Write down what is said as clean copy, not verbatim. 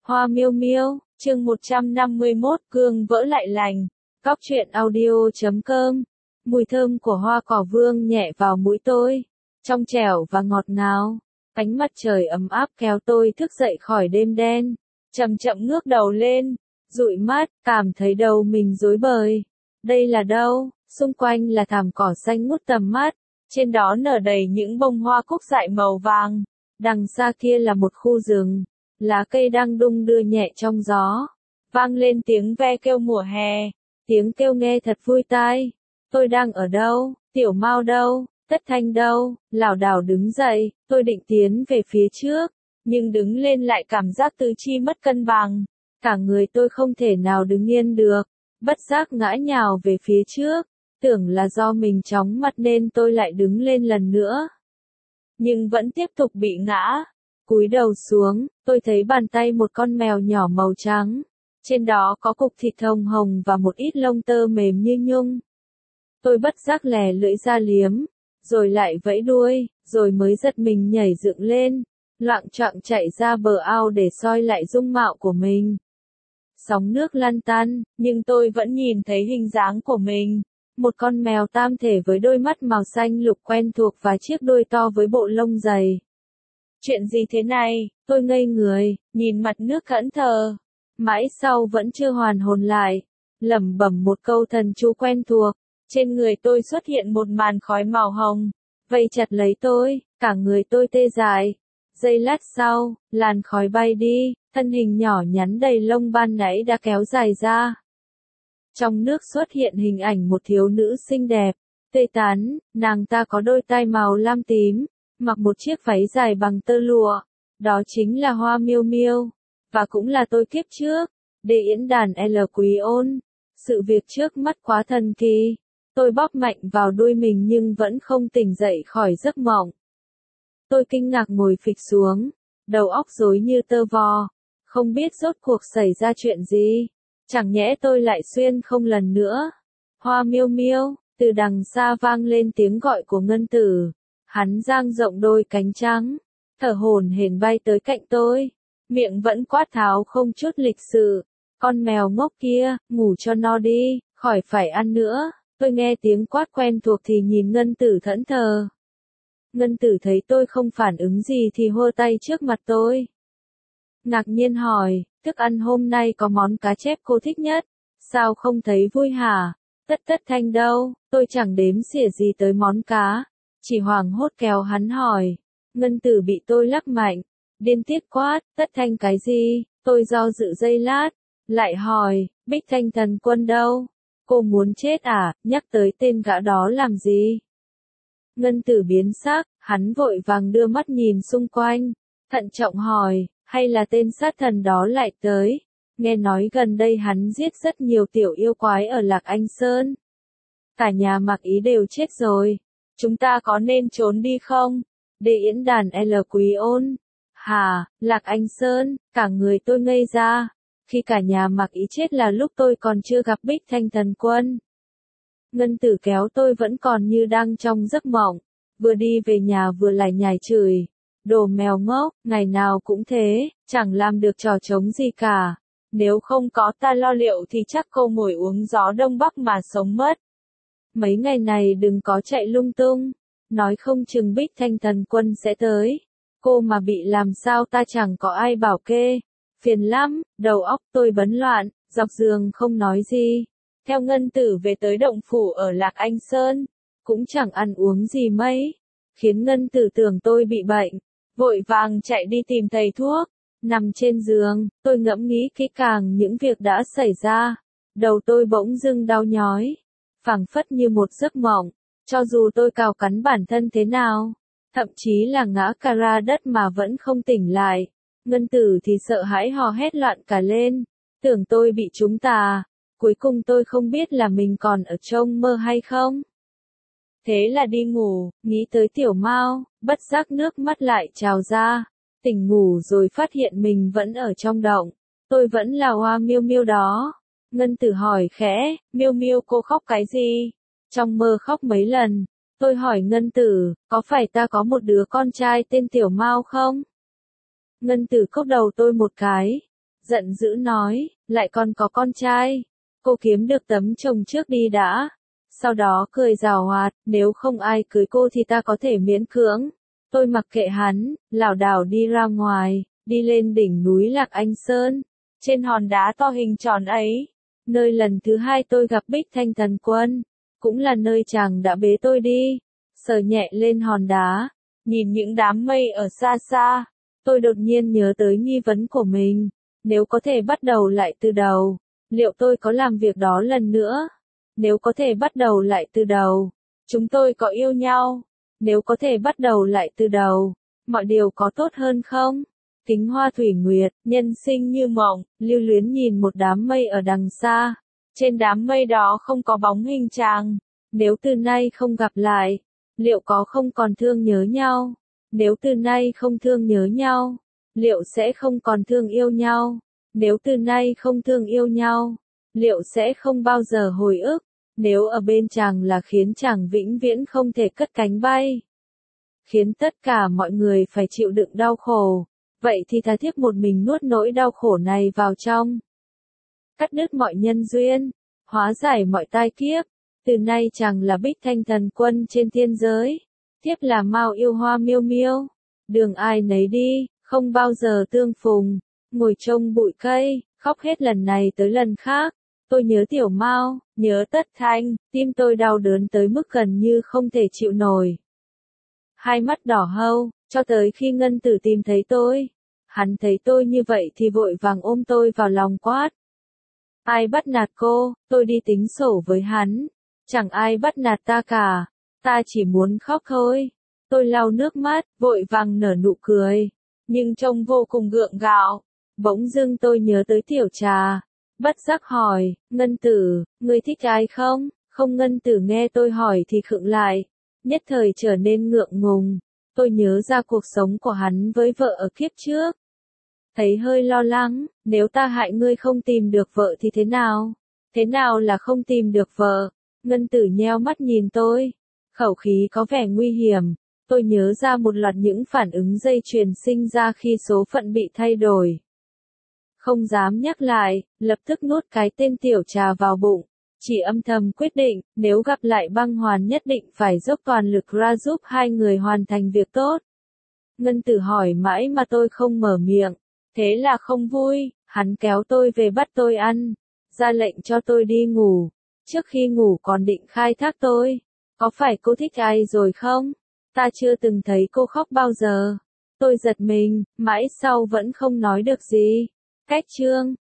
Hoa miêu miêu, chương 151, cương vỡ lại lành. Góc truyện audio.com. Mùi thơm của hoa cỏ vương nhẹ vào mũi tôi, trong trẻo và ngọt ngào. Ánh mặt trời ấm áp kéo tôi thức dậy khỏi đêm đen, chậm chậm ngước đầu lên, dụi mắt, cảm thấy đầu mình rối bời. Đây là đâu? Xung quanh là thảm cỏ xanh ngút tầm mắt, trên đó nở đầy những bông hoa cúc dại màu vàng. Đằng xa kia là một khu rừng, lá cây đang đung đưa nhẹ trong gió, vang lên tiếng ve kêu mùa hè, tiếng kêu nghe thật vui tai. Tôi đang ở đâu? Tiểu Mao đâu? Tất Thanh đâu? Lảo đảo đứng dậy, tôi định tiến về phía trước, nhưng đứng lên lại cảm giác tứ chi mất cân bằng, cả người tôi không thể nào đứng yên được, bất giác ngã nhào về phía trước, tưởng là do mình chóng mặt nên tôi lại đứng lên lần nữa, nhưng vẫn tiếp tục bị ngã. Cúi đầu xuống, tôi thấy bàn tay một con mèo nhỏ màu trắng, trên đó có cục thịt hồng hồng và một ít lông tơ mềm như nhung. Tôi bất giác lè lưỡi ra liếm, rồi lại vẫy đuôi, rồi mới giật mình nhảy dựng lên, loạng choạng chạy ra bờ ao để soi lại dung mạo của mình. Sóng nước lăn tăn, nhưng tôi vẫn nhìn thấy hình dáng của mình, một con mèo tam thể với đôi mắt màu xanh lục quen thuộc và chiếc đuôi to với bộ lông dày. Chuyện gì thế này? Tôi ngây người, nhìn mặt nước thẫn thờ, mãi sau vẫn chưa hoàn hồn lại, lẩm bẩm một câu thần chú quen thuộc. Trên người tôi xuất hiện một màn khói màu hồng, vây chặt lấy tôi, cả người tôi tê dại. Giây lát sau, làn khói bay đi, thân hình nhỏ nhắn đầy lông ban nãy đã kéo dài ra. Trong nước xuất hiện hình ảnh một thiếu nữ xinh đẹp, tươi tắn, nàng ta có đôi tai màu lam tím, mặc một chiếc váy dài bằng tơ lụa, đó chính là Hoa Miêu Miêu, và cũng là tôi kiếp trước, Đế Yến Đàn L Quý Ôn. Sự việc trước mắt quá thần kỳ, tôi bóp mạnh vào đuôi mình nhưng vẫn không tỉnh dậy khỏi giấc mộng. Tôi kinh ngạc ngồi phịch xuống, đầu óc rối như tơ vò, không biết rốt cuộc xảy ra chuyện gì, chẳng nhẽ tôi lại xuyên không lần nữa. Hoa Miêu Miêu, từ đằng xa vang lên tiếng gọi của Ngân Tử. Hắn dang rộng đôi cánh trắng, thở hổn hển bay tới cạnh tôi, miệng vẫn quát tháo không chút lịch sự. Con mèo ngốc kia, ngủ cho no đi, khỏi phải ăn nữa. Tôi nghe tiếng quát quen thuộc thì nhìn Ngân Tử thẫn thờ. Ngân Tử thấy tôi không phản ứng gì thì hô tay trước mặt tôi. Ngạc nhiên hỏi, thức ăn hôm nay có món cá chép cô thích nhất, sao không thấy vui hả? Tất Thanh đâu? Tôi chẳng đếm xỉa gì tới món cá, chỉ hoảng hốt kéo hắn hỏi. Ngân Tử bị tôi lắc mạnh, điên tiết quát, Tất Thanh cái gì? Tôi do dự giây lát, lại hỏi, Bích Thanh thần quân đâu? Cô muốn chết à, nhắc tới tên gã đó làm gì? Ngân Tử biến sắc, hắn vội vàng đưa mắt nhìn xung quanh, thận trọng hỏi, hay là tên sát thần đó lại tới? Nghe nói gần đây hắn giết rất nhiều tiểu yêu quái ở Lạc Anh Sơn. Cả nhà Mạc Ý đều chết rồi. Chúng ta có nên trốn đi không? Đế Yến Đàn L Quý Ôn. Hà, Lạc Anh Sơn, cả người tôi ngây ra. Khi cả nhà Mạc Ý chết là lúc tôi còn chưa gặp Bích Thanh thần quân. Ngân Tử kéo tôi vẫn còn như đang trong giấc mộng, vừa đi về nhà vừa lải nhải chửi. Đồ mèo ngốc, ngày nào cũng thế, chẳng làm được trò trống gì cả. Nếu không có ta lo liệu thì chắc cô ngồi uống gió Đông Bắc mà sống mất. Mấy ngày này đừng có chạy lung tung, nói không chừng Bích Thanh thần quân sẽ tới. Cô mà bị làm sao ta chẳng có ai bảo kê. Phiền lắm, đầu óc tôi bấn loạn, dọc giường không nói gì. Theo Ngân Tử về tới động phủ ở Lạc Anh Sơn, cũng chẳng ăn uống gì mấy, khiến Ngân Tử tưởng tôi bị bệnh, vội vàng chạy đi tìm thầy thuốc. Nằm trên giường, tôi ngẫm nghĩ kỹ càng những việc đã xảy ra, đầu tôi bỗng dưng đau nhói, phảng phất như một giấc mộng, cho dù tôi cào cắn bản thân thế nào, thậm chí là ngã cà ra đất mà vẫn không tỉnh lại. Ngân Tử thì sợ hãi hò hét loạn cả lên, tưởng tôi bị trúng tà, cuối cùng tôi không biết là mình còn ở trong mơ hay không. Thế là đi ngủ, nghĩ tới Tiểu Mao, bất giác nước mắt lại trào ra, tỉnh ngủ rồi phát hiện mình vẫn ở trong động, tôi vẫn là Hoa Miêu Miêu đó. Ngân Tử hỏi khẽ, Miêu Miêu cô khóc cái gì? Trong mơ khóc mấy lần, tôi hỏi Ngân Tử, có phải ta có một đứa con trai tên Tiểu Mao không? Ngân Tử cốc đầu tôi một cái, giận dữ nói, lại còn có con trai. Cô kiếm được tấm chồng trước đi đã. Sau đó cười giảo hoạt, nếu không ai cưới cô thì ta có thể miễn cưỡng. Tôi mặc kệ hắn, lảo đảo đi ra ngoài, đi lên đỉnh núi Lạc Anh Sơn. Trên hòn đá to hình tròn ấy, nơi lần thứ hai tôi gặp Bích Thanh Thần Quân, cũng là nơi chàng đã bế tôi đi. Sờ nhẹ lên hòn đá, nhìn những đám mây ở xa xa, tôi đột nhiên nhớ tới nghi vấn của mình. Nếu có thể bắt đầu lại từ đầu, liệu tôi có làm việc đó lần nữa? Nếu có thể bắt đầu lại từ đầu, chúng tôi có yêu nhau? Nếu có thể bắt đầu lại từ đầu, mọi điều có tốt hơn không? Kính Hoa Thủy Nguyệt, nhân sinh như mộng, lưu luyến nhìn một đám mây ở đằng xa. Trên đám mây đó không có bóng hình chàng. Nếu từ nay không gặp lại, liệu có không còn thương nhớ nhau? Nếu từ nay không thương nhớ nhau, liệu sẽ không còn thương yêu nhau? Nếu từ nay không thương yêu nhau, liệu sẽ không bao giờ hồi ức? Nếu ở bên chàng là khiến chàng vĩnh viễn không thể cất cánh bay, khiến tất cả mọi người phải chịu đựng đau khổ, vậy thì thà thiếp một mình nuốt nỗi đau khổ này vào trong. Cắt đứt mọi nhân duyên, hóa giải mọi tai kiếp. Từ nay chàng là Bích Thanh Thần Quân trên thiên giới, thiếp là Mao yêu hoa miêu miêu. Đường ai nấy đi, không bao giờ tương phùng, ngồi trông bụi cây, khóc hết lần này tới lần khác. Tôi nhớ Tiểu Mao, nhớ Tất Thanh, tim tôi đau đớn tới mức gần như không thể chịu nổi. Hai mắt đỏ hâu, cho tới khi Ngân Tử tìm thấy tôi. Hắn thấy tôi như vậy thì vội vàng ôm tôi vào lòng quát. Ai bắt nạt cô, tôi đi tính sổ với hắn. Chẳng ai bắt nạt ta cả, ta chỉ muốn khóc thôi. Tôi lau nước mắt, vội vàng nở nụ cười, nhưng trông vô cùng gượng gạo. Bỗng dưng tôi nhớ tới Tiểu Trà, bất giác hỏi, Ngân Tử, ngươi thích ai không? Không. Ngân Tử nghe tôi hỏi thì khựng lại, nhất thời trở nên ngượng ngùng. Tôi nhớ ra cuộc sống của hắn với vợ ở kiếp trước. Thấy hơi lo lắng, nếu ta hại ngươi không tìm được vợ thì thế nào? Thế nào là không tìm được vợ? Ngân Tử nheo mắt nhìn tôi, khẩu khí có vẻ nguy hiểm. Tôi nhớ ra một loạt những phản ứng dây chuyền sinh ra khi số phận bị thay đổi. Không dám nhắc lại, lập tức nuốt cái tên Tiểu Trà vào bụng. Chỉ âm thầm quyết định, nếu gặp lại Băng Hoàn nhất định phải dốc toàn lực ra giúp hai người hoàn thành việc tốt. Ngân Tử hỏi mãi mà tôi không mở miệng. Thế là không vui, hắn kéo tôi về bắt tôi ăn, ra lệnh cho tôi đi ngủ. Trước khi ngủ còn định khai thác tôi. Có phải cô thích ai rồi không? Ta chưa từng thấy cô khóc bao giờ. Tôi giật mình, mãi sau vẫn không nói được gì. Cách chương